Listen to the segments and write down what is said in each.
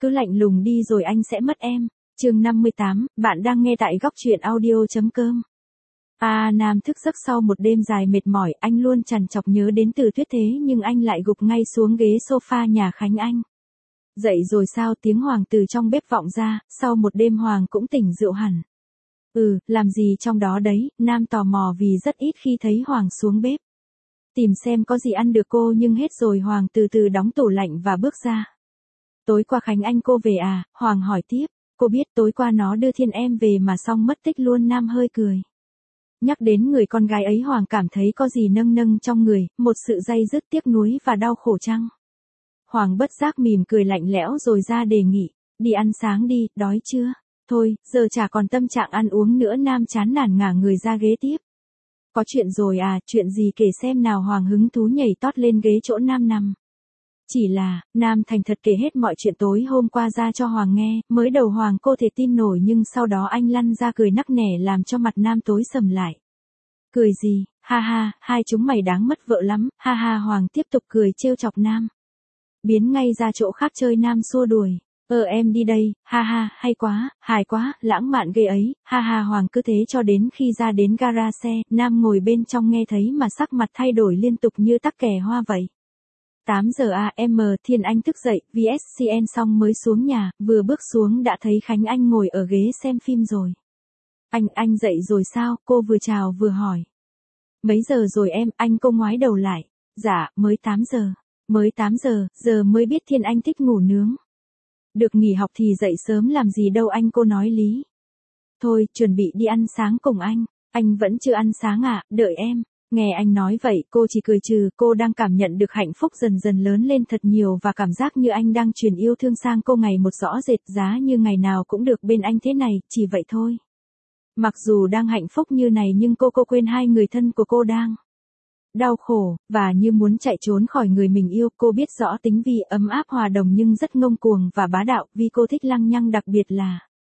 cứ lạnh lùng đi rồi anh sẽ mất em. Chương 58, bạn đang nghe tại góc truyện audio.com. Nam thức giấc sau một đêm dài mệt mỏi, anh luôn trằn trọc nhớ đến Từ Tuyết thế nhưng anh lại gục ngay xuống ghế sofa nhà Khánh Anh. Dậy rồi sao? Tiếng Hoàng từ trong bếp vọng ra, sau một đêm Hoàng cũng tỉnh rượu hẳn. Làm gì trong đó đấy? Nam tò mò vì rất ít khi thấy Hoàng xuống bếp. Tìm xem có gì ăn được cô, nhưng hết rồi. Hoàng từ từ đóng tủ lạnh và bước ra. Tối qua Khánh Anh cô về à? Hoàng hỏi tiếp. Cô biết tối qua nó đưa Thiên em về mà xong mất tích luôn. Nam hơi cười. Nhắc đến người con gái ấy Hoàng cảm thấy có gì nâng nâng trong người, một sự day dứt tiếc nuối và đau khổ chăng? Hoàng bất giác mỉm cười lạnh lẽo rồi ra đề nghị. Đi ăn sáng đi, đói chưa? Thôi, giờ chả còn tâm trạng ăn uống nữa. Nam chán nản ngả người ra ghế tiếp. Có chuyện rồi à? Chuyện gì kể xem nào? Hoàng hứng thú nhảy tót lên ghế chỗ Nam nằm. Chỉ là, Nam thành thật kể hết mọi chuyện tối hôm qua ra cho Hoàng nghe. Mới đầu Hoàng cô thể tin nổi nhưng sau đó anh lăn ra cười nắc nẻ làm cho mặt Nam tối sầm lại. Cười gì? Ha ha, hai chúng mày đáng mất vợ lắm. Ha ha. Hoàng tiếp tục cười trêu chọc Nam. Biến ngay ra chỗ khác chơi. Nam xua đuổi. Em đi đây. Ha ha, hay quá, hài quá, lãng mạn ghê ấy. Ha ha. Hoàng cứ thế cho đến khi ra đến gara xe. Nam ngồi bên trong nghe thấy mà sắc mặt thay đổi liên tục như tắc kè hoa vậy. 8 giờ AM. Thiên Anh thức dậy, VSCN xong mới xuống nhà, vừa bước xuống đã thấy Khánh Anh ngồi ở ghế xem phim rồi. Anh dậy rồi sao? Cô vừa chào vừa hỏi. Mấy giờ rồi em? Anh cô ngoái đầu lại. Dạ, mới 8 giờ. Mới 8 giờ, giờ mới biết Thiên Anh thích ngủ nướng. Được nghỉ học thì dậy sớm làm gì đâu. Anh cô nói lý. Thôi, chuẩn bị đi ăn sáng cùng anh. Anh vẫn chưa ăn sáng à? Đợi em. Nghe anh nói vậy, cô chỉ cười trừ. Cô đang cảm nhận được hạnh phúc dần dần lớn lên thật nhiều và cảm giác như anh đang truyền yêu thương sang cô ngày một rõ rệt. Giá như ngày nào cũng được bên anh thế này, chỉ vậy thôi. Mặc dù đang hạnh phúc như này nhưng cô quên hai người thân của cô đang đau khổ, và như muốn chạy trốn khỏi người mình yêu. Cô biết rõ tính Vi ấm áp hòa đồng nhưng rất ngông cuồng và bá đạo. Vì cô thích lăng nhăng, đặc biệt là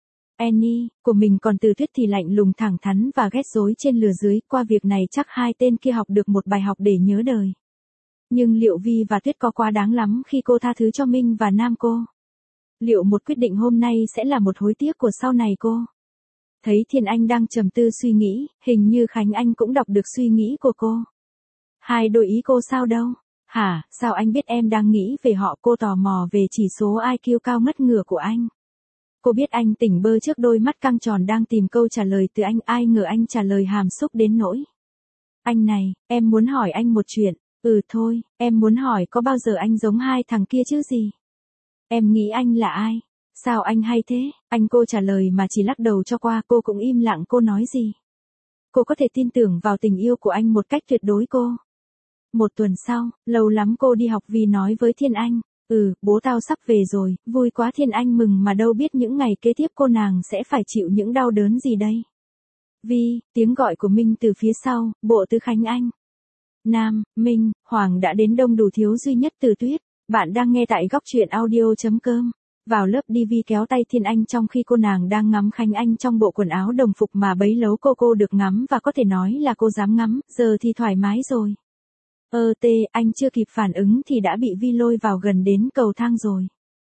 Annie của mình. Còn Từ Tuyết thì lạnh lùng thẳng thắn và ghét dối trên lừa dưới. Qua việc này chắc hai tên kia học được một bài học để nhớ đời. Nhưng liệu Vi và Tuyết có quá đáng lắm khi cô tha thứ cho Minh và Nam cô? Liệu một quyết định hôm nay sẽ là một hối tiếc của sau này cô? Thấy Thiên Anh đang trầm tư suy nghĩ, hình như Khánh Anh cũng đọc được suy nghĩ của cô. Hai đổi ý cô sao đâu? Hả, sao anh biết em đang nghĩ về họ? Cô tò mò về chỉ số IQ cao ngất ngửa của anh. Cô biết anh tỉnh bơ trước đôi mắt căng tròn đang tìm câu trả lời từ anh. Ai ngờ anh trả lời hàm xúc đến nỗi. Anh này, em muốn hỏi anh một chuyện. Thôi, em muốn hỏi có bao giờ anh giống hai thằng kia chứ gì? Em nghĩ anh là ai? Sao anh hay thế? Anh cô trả lời mà chỉ lắc đầu cho qua. Cô cũng im lặng. Cô nói gì? Cô có thể tin tưởng vào tình yêu của anh một cách tuyệt đối cô. Một tuần sau, lâu lắm cô đi học Vi nói với Thiên Anh. Bố tao sắp về rồi. Vui quá. Thiên Anh mừng mà đâu biết những ngày kế tiếp cô nàng sẽ phải chịu những đau đớn gì đây. Vi, tiếng gọi của Minh từ phía sau, bộ Tư Khánh Anh. Nam, Minh, Hoàng đã đến đông đủ thiếu duy nhất Từ Tuyết. Bạn đang nghe tại góc truyện audio.com. Vào lớp đi Vi kéo tay Thiên Anh trong khi cô nàng đang ngắm Khánh Anh trong bộ quần áo đồng phục mà bấy lâu cô được ngắm và có thể nói là cô dám ngắm, giờ thì thoải mái rồi. Anh chưa kịp phản ứng thì đã bị Vi lôi vào gần đến cầu thang rồi.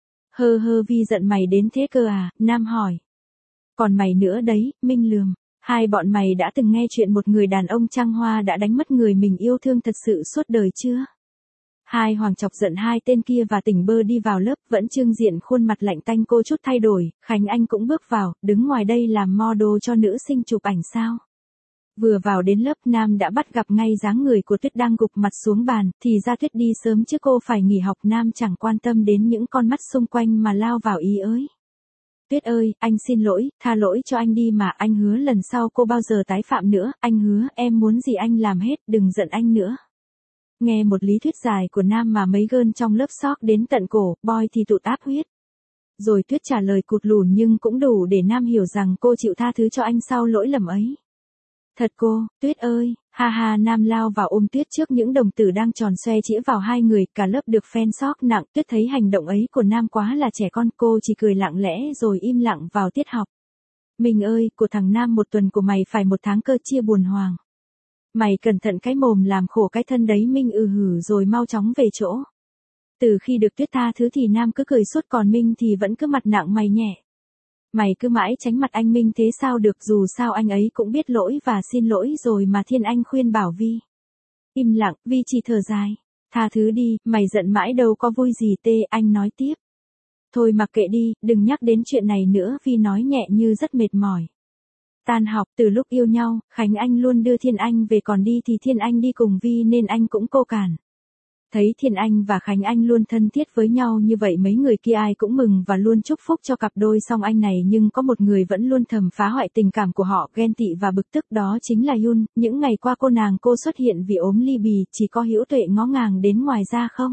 Vi giận mày đến thế cơ à? Nam hỏi. Còn mày nữa đấy, Minh lườm. Hai bọn mày đã từng nghe chuyện một người đàn ông trăng hoa đã đánh mất người mình yêu thương thật sự suốt đời chưa? Hai Hoàng chọc giận hai tên kia và tỉnh bơ đi vào lớp, vẫn trưng diện khuôn mặt lạnh tanh. Cô chút thay đổi, Khánh Anh cũng bước vào, đứng ngoài đây làm model cho nữ sinh chụp ảnh sao? Vừa vào đến lớp, Nam đã bắt gặp ngay dáng người của Tuyết đang gục mặt xuống bàn, thì ra Tuyết đi sớm chứ cô phải nghỉ học. Nam chẳng quan tâm đến những con mắt xung quanh mà lao vào ý ới. Tuyết ơi, anh xin lỗi, tha lỗi cho anh đi mà. Anh hứa lần sau cô bao giờ tái phạm nữa. Anh hứa, em muốn gì anh làm hết, đừng giận anh nữa. Nghe một lý thuyết dài của Nam mà mấy gơn trong lớp sốc đến tận cổ, boy thì tụt áp huyết. Rồi Tuyết trả lời cụt lùn nhưng cũng đủ để Nam hiểu rằng cô chịu tha thứ cho anh sau lỗi lầm ấy. Thật cô, Tuyết ơi, ha ha. Nam lao vào ôm Tuyết trước những đồng tử đang tròn xoe chĩa vào hai người, cả lớp được fan sốc nặng. Tuyết thấy hành động ấy của Nam quá là trẻ con, cô chỉ cười lặng lẽ rồi im lặng vào tiết học. Mình ơi, của thằng Nam, một tuần của mày phải 1 tháng cơ. Chia buồn Hoàng. Mày cẩn thận cái mồm làm khổ cái thân đấy. Minh hử rồi mau chóng về chỗ. Từ khi được Tuyết tha thứ thì Nam cứ cười suốt còn Minh thì vẫn cứ mặt nặng mày nhẹ. Mày cứ mãi tránh mặt anh Minh thế sao được, dù sao anh ấy cũng biết lỗi và xin lỗi rồi mà. Thiên Anh khuyên bảo Vi. Im lặng, Vi chỉ thở dài. Tha thứ đi, mày giận mãi đâu có vui gì. Anh nói tiếp. Thôi mặc kệ đi, đừng nhắc đến chuyện này nữa. Vi nói nhẹ như rất mệt mỏi. Tan học, từ lúc yêu nhau, Khánh Anh luôn đưa Thiên Anh về, còn đi thì Thiên Anh đi cùng Vi nên anh cũng cô cản. Thấy Thiên Anh và Khánh Anh luôn thân thiết với nhau như vậy, mấy người kia ai cũng mừng và luôn chúc phúc cho cặp đôi song anh này, nhưng có một người vẫn luôn thầm phá hoại tình cảm của họ, ghen tị và bực tức, đó chính là Yun. Những ngày qua cô xuất hiện vì ốm ly bì, chỉ có Hữu Tuệ ngó ngàng đến, ngoài ra không.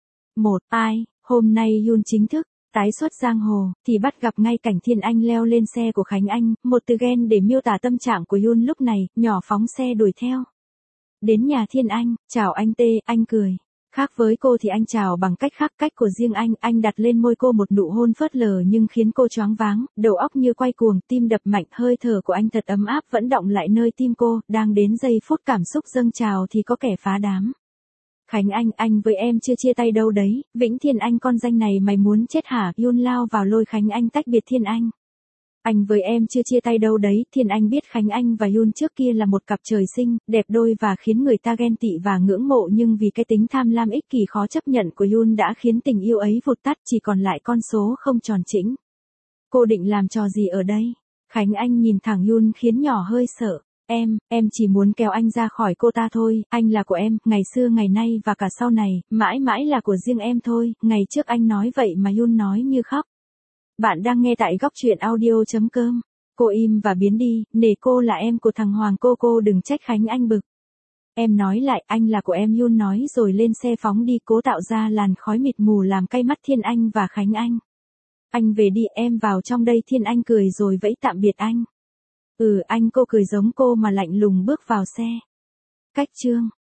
Hôm nay Yun chính thức tái xuất giang hồ, thì bắt gặp ngay cảnh Thiên Anh leo lên xe của Khánh Anh, một từ ghen để miêu tả tâm trạng của Yun lúc này, nhỏ phóng xe đuổi theo. Đến nhà Thiên Anh, chào anh anh cười. Khác với cô thì anh chào bằng cách khác, cách của riêng anh đặt lên môi cô một nụ hôn phớt lờ nhưng khiến cô choáng váng, đầu óc như quay cuồng, tim đập mạnh, hơi thở của anh thật ấm áp vẫn đọng lại nơi tim cô, đang đến giây phút cảm xúc dâng trào thì có kẻ phá đám. Khánh anh với em chưa chia tay đâu đấy, Vĩnh Thiên Anh con danh này mày muốn chết hả? Yun lao vào lôi Khánh Anh tách biệt Thiên Anh. Anh với em chưa chia tay đâu đấy. Thiên Anh biết Khánh Anh và Yun trước kia là một cặp trời sinh, đẹp đôi và khiến người ta ghen tị và ngưỡng mộ, nhưng vì cái tính tham lam ích kỷ khó chấp nhận của Yun đã khiến tình yêu ấy vụt tắt, chỉ còn lại con số không tròn chỉnh. Cô định làm trò gì ở đây? Khánh Anh nhìn thẳng Yun khiến nhỏ hơi sợ. Em chỉ muốn kéo anh ra khỏi cô ta thôi, anh là của em, ngày xưa ngày nay và cả sau này, mãi mãi là của riêng em thôi. Ngày trước anh nói vậy mà Yun nói như khóc. Bạn đang nghe tại góc truyện audio.com. Cô im và biến đi, nể cô là em của thằng Hoàng, cô đừng trách. Khánh Anh bực. Em nói lại, anh là của em, Yun nói rồi lên xe phóng đi, cố tạo ra làn khói mịt mù làm cay mắt Thiên Anh và Khánh Anh. Anh về đi, em vào trong đây. Thiên Anh cười rồi vẫy tạm biệt anh. Anh. Cô cười giống cô mà lạnh lùng bước vào xe. Cách chương